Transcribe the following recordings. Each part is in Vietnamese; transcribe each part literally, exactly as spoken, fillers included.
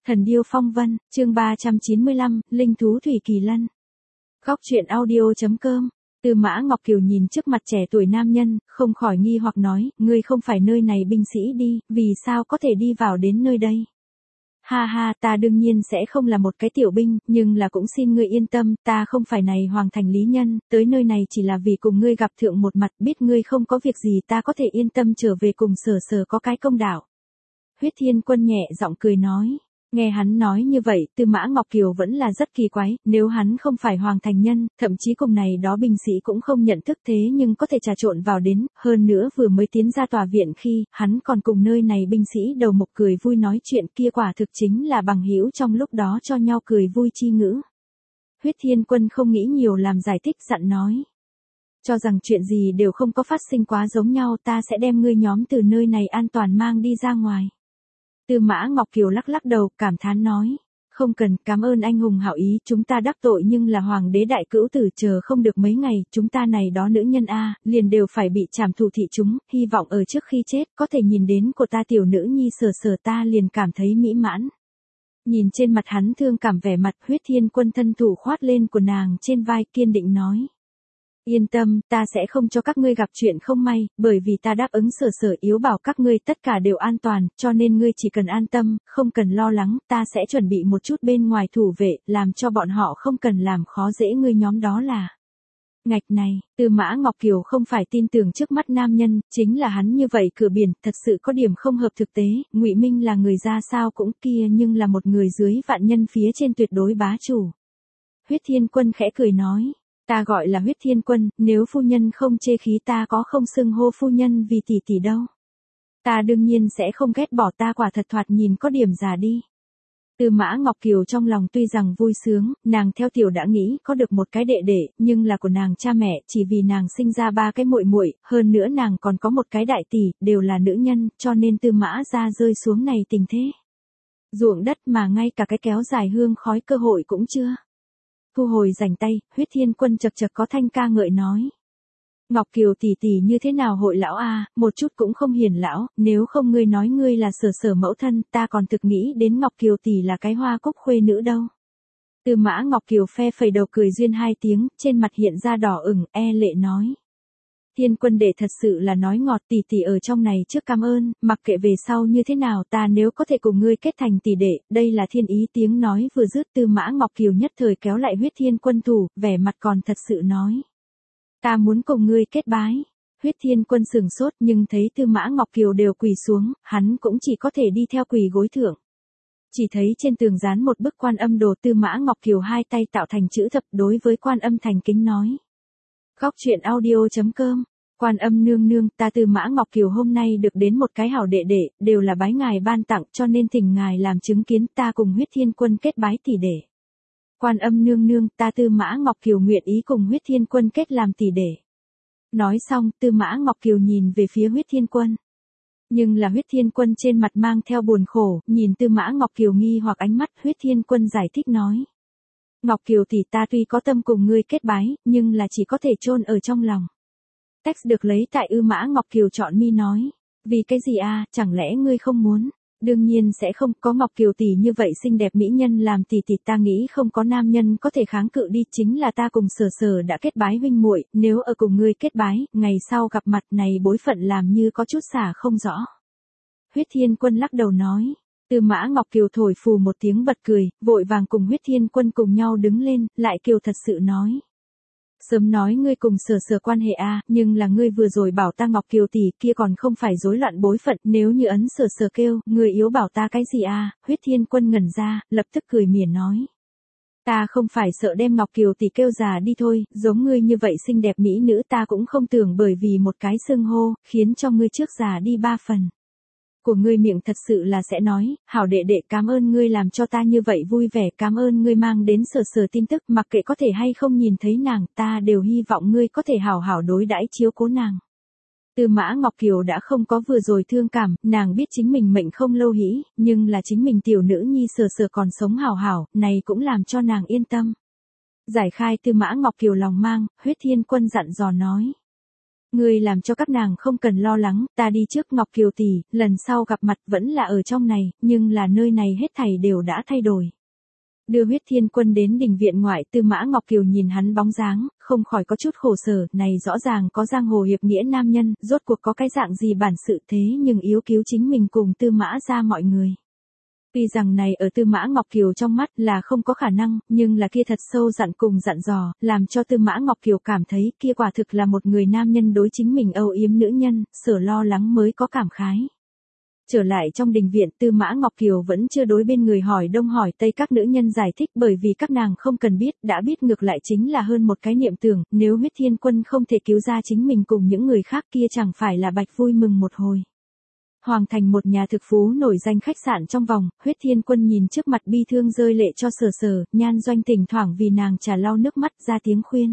Thần điêu phong vân, chương ba trăm chín mươi lăm, linh thú thủy kỳ lân. Góc truyện audio.com. Tư Mã Ngọc Kiều nhìn trước mặt trẻ tuổi nam nhân, không khỏi nghi hoặc nói, ngươi không phải nơi này binh sĩ đi, vì sao có thể đi vào đến nơi đây? Ha ha, ta đương nhiên sẽ không là một cái tiểu binh, nhưng là cũng xin ngươi yên tâm, ta không phải này hoàng thành lý nhân, tới nơi này chỉ là vì cùng ngươi gặp thượng một mặt, biết ngươi không có việc gì ta có thể yên tâm trở về cùng Sở Sở có cái công đạo. Huyết Thiên Quân nhẹ giọng cười nói. Nghe hắn nói như vậy, Tư Mã Ngọc Kiều vẫn là rất kỳ quái, nếu hắn không phải hoàng thành nhân, thậm chí cùng này đó binh sĩ cũng không nhận thức thế nhưng có thể trà trộn vào đến, hơn nữa vừa mới tiến ra tòa viện khi, hắn còn cùng nơi này binh sĩ đầu mục cười vui nói chuyện kia quả thực chính là bằng hữu trong lúc đó cho nhau cười vui chi ngữ. Huyết Thiên Quân không nghĩ nhiều làm giải thích dặn nói. Cho rằng chuyện gì đều không có phát sinh quá giống nhau ta sẽ đem ngươi nhóm từ nơi này an toàn mang đi ra ngoài. Tư Mã Ngọc Kiều lắc lắc đầu, cảm thán nói, không cần, cảm ơn anh hùng hảo ý, chúng ta đắc tội nhưng là hoàng đế đại cữu tử chờ không được mấy ngày, chúng ta này đó nữ nhân a, liền đều phải bị trảm thủ thị chúng, hy vọng ở trước khi chết, có thể nhìn đến của ta tiểu nữ nhi Sở Sở ta liền cảm thấy mỹ mãn. Nhìn trên mặt hắn thương cảm vẻ mặt, Huyết Thiên Quân thân thủ khoát lên của nàng trên vai kiên định nói. Yên tâm, ta sẽ không cho các ngươi gặp chuyện không may, bởi vì ta đáp ứng Sở Sở yếu bảo các ngươi tất cả đều an toàn, cho nên ngươi chỉ cần an tâm, không cần lo lắng, ta sẽ chuẩn bị một chút bên ngoài thủ vệ, làm cho bọn họ không cần làm khó dễ ngươi nhóm đó là. Ngạch này, Tư Mã Ngọc Kiều không phải tin tưởng trước mắt nam nhân, chính là hắn như vậy cửa biển, thật sự có điểm không hợp thực tế, Ngụy Minh là người ra sao cũng kia nhưng là một người dưới vạn nhân phía trên tuyệt đối bá chủ. Huyết Thiên Quân khẽ cười nói. Ta gọi là Huyết Thiên Quân, nếu phu nhân không chê khí ta có không xưng hô phu nhân vì tỷ tỷ đâu. Ta đương nhiên sẽ không ghét bỏ ta quả thật thoạt nhìn có điểm già đi. Tư Mã Ngọc Kiều trong lòng tuy rằng vui sướng, nàng theo tiểu đã nghĩ có được một cái đệ đệ, nhưng là của nàng cha mẹ chỉ vì nàng sinh ra ba cái muội muội, hơn nữa nàng còn có một cái đại tỷ, đều là nữ nhân, cho nên Tư Mã gia rơi xuống này tình thế. Ruộng đất mà ngay cả cái kéo dài hương khói cơ hội cũng chưa. Thu hồi rảnh tay, Huyết Thiên Quân chật chật có thanh ca ngợi nói. Ngọc Kiều tỷ tỷ như thế nào hội lão a, một chút cũng không hiền lão, nếu không ngươi nói ngươi là Sở Sở mẫu thân, ta còn thực nghĩ đến Ngọc Kiều tỷ là cái hoa cúc khuê nữ đâu. Tư Mã Ngọc Kiều phe phẩy đầu cười duyên hai tiếng, trên mặt hiện ra đỏ ửng, e lệ nói. Thiên Quân đệ thật sự là nói ngọt tỷ tỷ ở trong này trước cảm ơn, mặc kệ về sau như thế nào ta nếu có thể cùng ngươi kết thành tỷ đệ, đây là thiên ý tiếng nói vừa dứt Tư Mã Ngọc Kiều nhất thời kéo lại Huyết Thiên Quân thủ, vẻ mặt còn thật sự nói. Ta muốn cùng ngươi kết bái. Huyết Thiên Quân sừng sốt nhưng thấy Tư Mã Ngọc Kiều đều quỳ xuống, hắn cũng chỉ có thể đi theo quỳ gối thượng. Chỉ thấy trên tường dán một bức Quan Âm đồ Tư Mã Ngọc Kiều hai tay tạo thành chữ thập đối với Quan Âm thành kính nói. Góc truyện audio.com. Quan Âm nương nương, ta Tư Mã Ngọc Kiều hôm nay được đến một cái hảo đệ đệ, đều là bái ngài ban tặng cho nên thỉnh ngài làm chứng kiến ta cùng Huyết Thiên Quân kết bái tỷ đệ. Quan Âm nương nương, ta Tư Mã Ngọc Kiều nguyện ý cùng Huyết Thiên Quân kết làm tỷ đệ. Nói xong, Tư Mã Ngọc Kiều nhìn về phía Huyết Thiên Quân. Nhưng là Huyết Thiên Quân trên mặt mang theo buồn khổ, nhìn Tư Mã Ngọc Kiều nghi hoặc ánh mắt, Huyết Thiên Quân giải thích nói. Ngọc Kiều tỷ ta tuy có tâm cùng ngươi kết bái, nhưng là chỉ có thể chôn ở trong lòng. Text được lấy tại Ư Mã Ngọc Kiều chọn mi nói. Vì cái gì a, chẳng lẽ ngươi không muốn? Đương nhiên sẽ không, có Ngọc Kiều tỷ như vậy xinh đẹp mỹ nhân làm tỷ tỷ ta nghĩ không có nam nhân có thể kháng cự đi, chính là ta cùng Sở Sở đã kết bái huynh muội, nếu ở cùng ngươi kết bái, ngày sau gặp mặt này bối phận làm như có chút xả không rõ. Huyết Thiên Quân lắc đầu nói. Tư Mã Ngọc Kiều thổi phù một tiếng bật cười, vội vàng cùng Huyết Thiên Quân cùng nhau đứng lên, lại Kiều thật sự nói. Sớm nói ngươi cùng Sở Sở quan hệ a, nhưng là ngươi vừa rồi bảo ta Ngọc Kiều tỷ kia còn không phải rối loạn bối phận, nếu như ấn Sở Sở kêu, ngươi yếu bảo ta cái gì a? Huyết Thiên Quân ngẩn ra, lập tức cười mỉa nói. Ta không phải sợ đem Ngọc Kiều tỷ kêu già đi thôi, giống ngươi như vậy xinh đẹp mỹ nữ ta cũng không tưởng bởi vì một cái xưng hô, khiến cho ngươi trước già đi ba phần. Của ngươi miệng thật sự là sẽ nói, hảo đệ đệ cảm ơn ngươi làm cho ta như vậy vui vẻ, cảm ơn ngươi mang đến Sở Sở tin tức, mặc kệ có thể hay không nhìn thấy nàng, ta đều hy vọng ngươi có thể hảo hảo đối đãi chiếu cố nàng. Tư Mã Ngọc Kiều đã không có vừa rồi thương cảm, nàng biết chính mình mệnh không lâu hĩ, nhưng là chính mình tiểu nữ nhi Sở Sở còn sống hảo hảo, này cũng làm cho nàng yên tâm. Giải khai Tư Mã Ngọc Kiều lòng mang, Huyết Thiên Quân dặn dò nói. Ngươi làm cho các nàng không cần lo lắng, ta đi trước Ngọc Kiều tỷ, lần sau gặp mặt vẫn là ở trong này, nhưng là nơi này hết thảy đều đã thay đổi. Đưa Huyết Thiên Quân đến đình viện ngoại, Tư Mã Ngọc Kiều nhìn hắn bóng dáng, không khỏi có chút khổ sở, này rõ ràng có giang hồ hiệp nghĩa nam nhân, rốt cuộc có cái dạng gì bản sự thế nhưng yếu cứu chính mình cùng Tư Mã ra mọi người. Tuy rằng này ở Tư Mã Ngọc Kiều trong mắt là không có khả năng, nhưng là kia thật sâu dặn cùng dặn dò, làm cho Tư Mã Ngọc Kiều cảm thấy kia quả thực là một người nam nhân đối chính mình âu yếm nữ nhân, sở lo lắng mới có cảm khái. Trở lại trong đình viện, Tư Mã Ngọc Kiều vẫn chưa đối bên người hỏi đông hỏi tây các nữ nhân giải thích, bởi vì các nàng không cần biết, đã biết ngược lại chính là hơn một cái niệm tưởng, nếu Huyết Thiên Quân không thể cứu ra chính mình cùng những người khác kia chẳng phải là bạch vui mừng một hồi. Hoàng thành một nhà thực phú nổi danh khách sạn trong vòng, Huyết Thiên Quân nhìn trước mặt bi thương rơi lệ cho Sở Sở, Nhan Doanh thỉnh thoảng vì nàng trà lau nước mắt ra tiếng khuyên.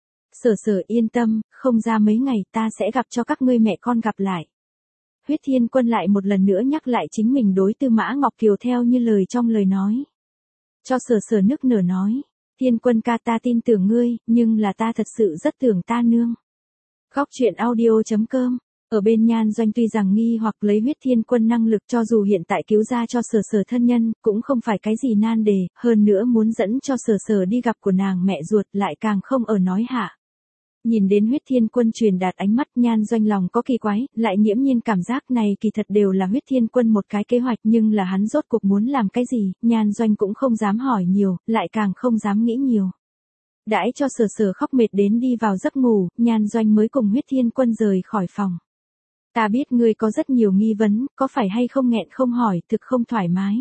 Sở Sở yên tâm, không ra mấy ngày ta sẽ gặp cho các ngươi mẹ con gặp lại. Huyết Thiên Quân lại một lần nữa nhắc lại chính mình đối Tư Mã Ngọc Kiều theo như lời trong lời nói. Cho Sở Sở nức nở nói, Thiên Quân ca ta tin tưởng ngươi, nhưng là ta thật sự rất tưởng ta nương. Góc truyện audio chấm com. Ở bên Nhan Doanh tuy rằng nghi hoặc lấy Huyết Thiên Quân năng lực cho dù hiện tại cứu ra cho Sở Sở thân nhân, cũng không phải cái gì nan đề, hơn nữa muốn dẫn cho Sở Sở đi gặp của nàng mẹ ruột lại càng không ở nói hạ. Nhìn đến Huyết Thiên Quân truyền đạt ánh mắt, Nhan Doanh lòng có kỳ quái, lại nghiễm nhiên cảm giác này kỳ thật đều là Huyết Thiên Quân một cái kế hoạch, nhưng là hắn rốt cuộc muốn làm cái gì, Nhan Doanh cũng không dám hỏi nhiều, lại càng không dám nghĩ nhiều. Đãi cho Sở Sở khóc mệt đến đi vào giấc ngủ, Nhan Doanh mới cùng Huyết Thiên Quân rời khỏi phòng. Ta biết ngươi có rất nhiều nghi vấn, có phải hay không nghẹn không hỏi, thực không thoải mái.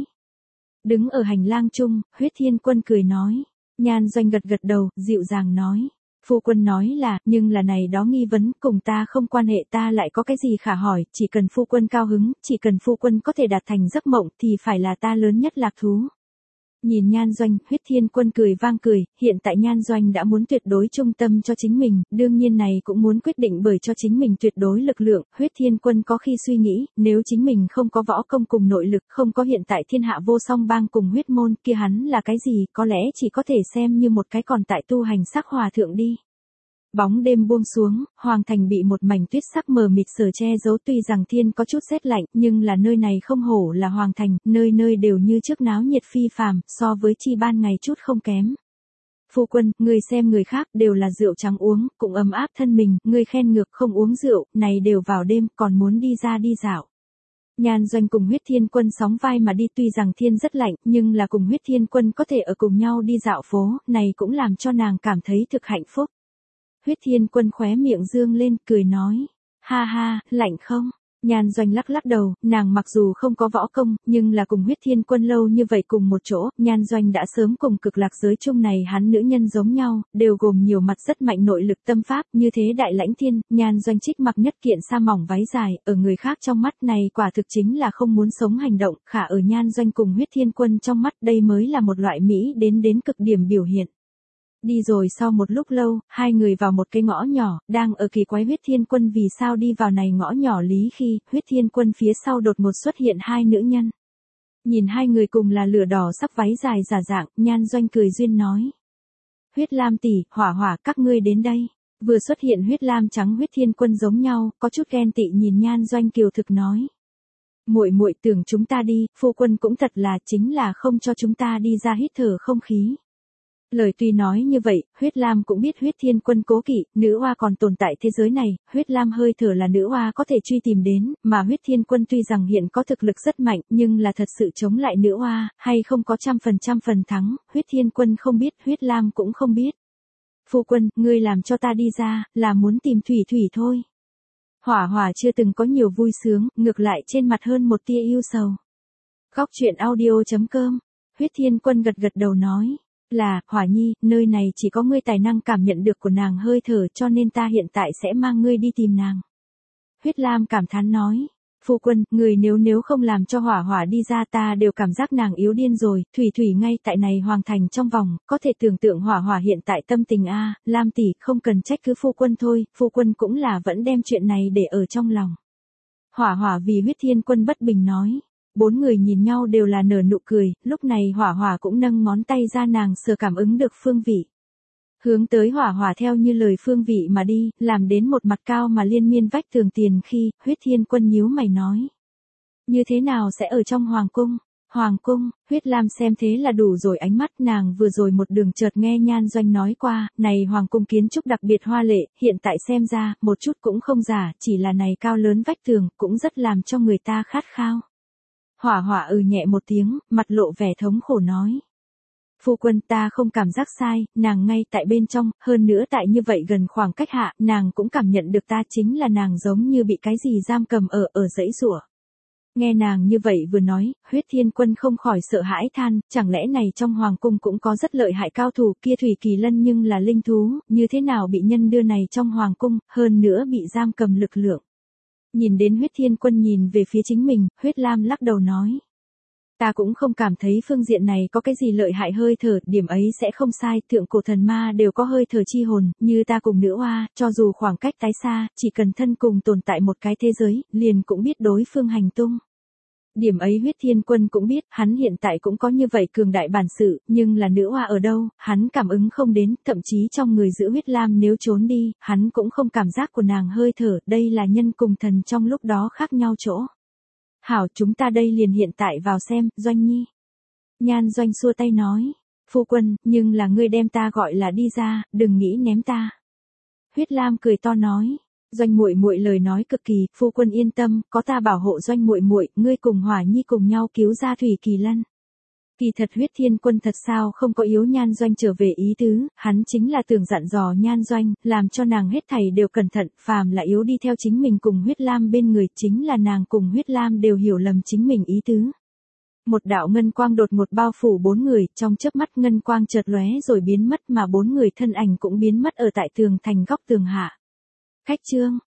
Đứng ở hành lang chung, Huyết Thiên Quân cười nói. Nhan Doanh gật gật đầu, dịu dàng nói. Phu quân nói là, nhưng là này đó nghi vấn, cùng ta không quan hệ, ta lại có cái gì khả hỏi, chỉ cần phu quân cao hứng, chỉ cần phu quân có thể đạt thành giấc mộng, thì phải là ta lớn nhất lạc thú. Nhìn Nhan Doanh, Huyết Thiên Quân cười vang cười, hiện tại Nhan Doanh đã muốn tuyệt đối trung tâm cho chính mình, đương nhiên này cũng muốn quyết định bởi cho chính mình tuyệt đối lực lượng, Huyết Thiên Quân có khi suy nghĩ, nếu chính mình không có võ công cùng nội lực, không có hiện tại thiên hạ vô song bang cùng huyết môn, kia hắn là cái gì, có lẽ chỉ có thể xem như một cái còn tại tu hành sắc hòa thượng đi. Bóng đêm buông xuống, Hoàng thành bị một mảnh tuyết sắc mờ mịt sở che giấu, tuy rằng thiên có chút rét lạnh, nhưng là nơi này không hổ là Hoàng thành, nơi nơi đều như trước náo nhiệt phi phàm, so với chi ban ngày chút không kém. Phu quân, người xem người khác đều là rượu trắng uống, cũng ấm áp thân mình, người khen ngược không uống rượu, này đều vào đêm, còn muốn đi ra đi dạo. Nhan Doanh cùng Huyết Thiên Quân sóng vai mà đi, tuy rằng thiên rất lạnh, nhưng là cùng Huyết Thiên Quân có thể ở cùng nhau đi dạo phố, này cũng làm cho nàng cảm thấy thực hạnh phúc. Huyết Thiên Quân khóe miệng dương lên, cười nói, ha ha, lạnh không? Nhan Doanh lắc lắc đầu, nàng mặc dù không có võ công, nhưng là cùng Huyết Thiên Quân lâu như vậy cùng một chỗ, Nhan Doanh đã sớm cùng cực lạc giới chung này hắn nữ nhân giống nhau, đều gồm nhiều mặt rất mạnh nội lực tâm pháp, như thế đại lãnh thiên, Nhan Doanh trích mặc nhất kiện sa mỏng váy dài, ở người khác trong mắt này quả thực chính là không muốn sống hành động, khả ở Nhan Doanh cùng Huyết Thiên Quân trong mắt đây mới là một loại mỹ đến đến cực điểm biểu hiện. Đi rồi sau một lúc lâu, hai người vào một cái ngõ nhỏ, đang ở kỳ quái Huyết Thiên Quân vì sao đi vào này ngõ nhỏ lý khi, Huyết Thiên Quân phía sau đột ngột xuất hiện hai nữ nhân. Nhìn hai người cùng là lửa đỏ sắc váy dài giả dạng, Nhan Doanh cười duyên nói. Huyết Lam tỷ, Hỏa Hỏa, các ngươi đến đây. Vừa xuất hiện huyết lam trắng Huyết Thiên Quân giống nhau, có chút ghen tị nhìn Nhan Doanh kiều thực nói. Muội muội tưởng chúng ta đi, phu quân cũng thật là chính là không cho chúng ta đi ra hít thở không khí. Lời tuy nói như vậy, Huyết Lam cũng biết Huyết Thiên Quân cố kỵ, nữ oa còn tồn tại thế giới này, Huyết Lam hơi thở là nữ oa có thể truy tìm đến, mà Huyết Thiên Quân tuy rằng hiện có thực lực rất mạnh, nhưng là thật sự chống lại nữ oa, hay không có trăm phần trăm phần thắng, Huyết Thiên Quân không biết, Huyết Lam cũng không biết. Phu quân, ngươi làm cho ta đi ra, là muốn tìm Thủy Thủy thôi. Hỏa Hỏa chưa từng có nhiều vui sướng, ngược lại trên mặt hơn một tia yêu sầu. Góc truyện audio chấm com, Huyết Thiên Quân gật gật đầu nói. Là, Hỏa Nhi, nơi này chỉ có ngươi tài năng cảm nhận được của nàng hơi thở cho nên ta hiện tại sẽ mang ngươi đi tìm nàng. Huyết Lam cảm thán nói, phu quân, người nếu nếu không làm cho Hỏa Hỏa đi ra ta đều cảm giác nàng yếu điên rồi, Thủy Thủy ngay tại này Hoàng thành trong vòng, có thể tưởng tượng Hỏa Hỏa hiện tại tâm tình a, Lam tỷ, không cần trách cứ phu quân thôi, phu quân cũng là vẫn đem chuyện này để ở trong lòng. Hỏa Hỏa vì Huyết Thiên Quân bất bình nói. Bốn người nhìn nhau đều là nở nụ cười, lúc này Hỏa Hỏa cũng nâng ngón tay ra nàng sờ cảm ứng được phương vị. Hướng tới hỏa hỏa theo như lời phương vị mà đi, làm đến một mặt cao mà liên miên vách tường tiền khi, Huyết Thiên Quân nhíu mày nói. Như thế nào sẽ ở trong hoàng cung? Hoàng cung, Huyết Lam xem thế là đủ rồi, ánh mắt nàng vừa rồi một đường chợt nghe Nhan Doanh nói qua, này hoàng cung kiến trúc đặc biệt hoa lệ, hiện tại xem ra, một chút cũng không giả, chỉ là này cao lớn vách tường, cũng rất làm cho người ta khát khao. Hỏa hỏa ừ nhẹ một tiếng, mặt lộ vẻ thống khổ nói. Phu quân, ta không cảm giác sai, nàng ngay tại bên trong, hơn nữa tại như vậy gần khoảng cách hạ, nàng cũng cảm nhận được ta chính là nàng giống như bị cái gì giam cầm ở, ở dãy rủa. Nghe nàng như vậy vừa nói, Huyết Thiên Quân không khỏi sợ hãi than, chẳng lẽ này trong hoàng cung cũng có rất lợi hại cao thủ, kia Thủy Kỳ Lân nhưng là linh thú, như thế nào bị nhân đưa này trong hoàng cung, hơn nữa bị giam cầm lực lượng. Nhìn đến Huyết Thiên Quân nhìn về phía chính mình, Huyết Lam lắc đầu nói. Ta cũng không cảm thấy phương diện này có cái gì lợi hại hơi thở, điểm ấy sẽ không sai, thượng cổ thần ma đều có hơi thở chi hồn, như ta cùng nữ oa, cho dù khoảng cách tái xa, chỉ cần thân cùng tồn tại một cái thế giới, liền cũng biết đối phương hành tung. Điểm ấy Huyết Thiên Quân cũng biết, hắn hiện tại cũng có như vậy cường đại bản sự, nhưng là nữ oa ở đâu, hắn cảm ứng không đến, thậm chí trong người giữ Huyết Lam nếu trốn đi, hắn cũng không cảm giác của nàng hơi thở, đây là nhân cùng thần trong lúc đó khác nhau chỗ. Hảo, chúng ta đây liền hiện tại vào xem, Doanh Nhi. Nhan Doanh xua tay nói, phu quân, nhưng là ngươi đem ta gọi là đi ra, đừng nghĩ ném ta. Huyết Lam cười to nói, Doanh muội muội lời nói cực kỳ, phu quân yên tâm, có ta bảo hộ Doanh muội muội, ngươi cùng Hỏa Nhi cùng nhau cứu ra Thủy Kỳ Lân. Kỳ thật Huyết Thiên Quân thật sao không có yếu Nhan Doanh trở về ý tứ, hắn chính là tưởng dặn dò Nhan Doanh, làm cho nàng hết thảy đều cẩn thận, phàm là yếu đi theo chính mình cùng Huyết Lam bên người, chính là nàng cùng Huyết Lam đều hiểu lầm chính mình ý tứ. Một đạo ngân quang đột ngột bao phủ bốn người, trong chớp mắt ngân quang chợt lóe rồi biến mất mà bốn người thân ảnh cũng biến mất ở tại tường thành góc tường hạ. Khách trương,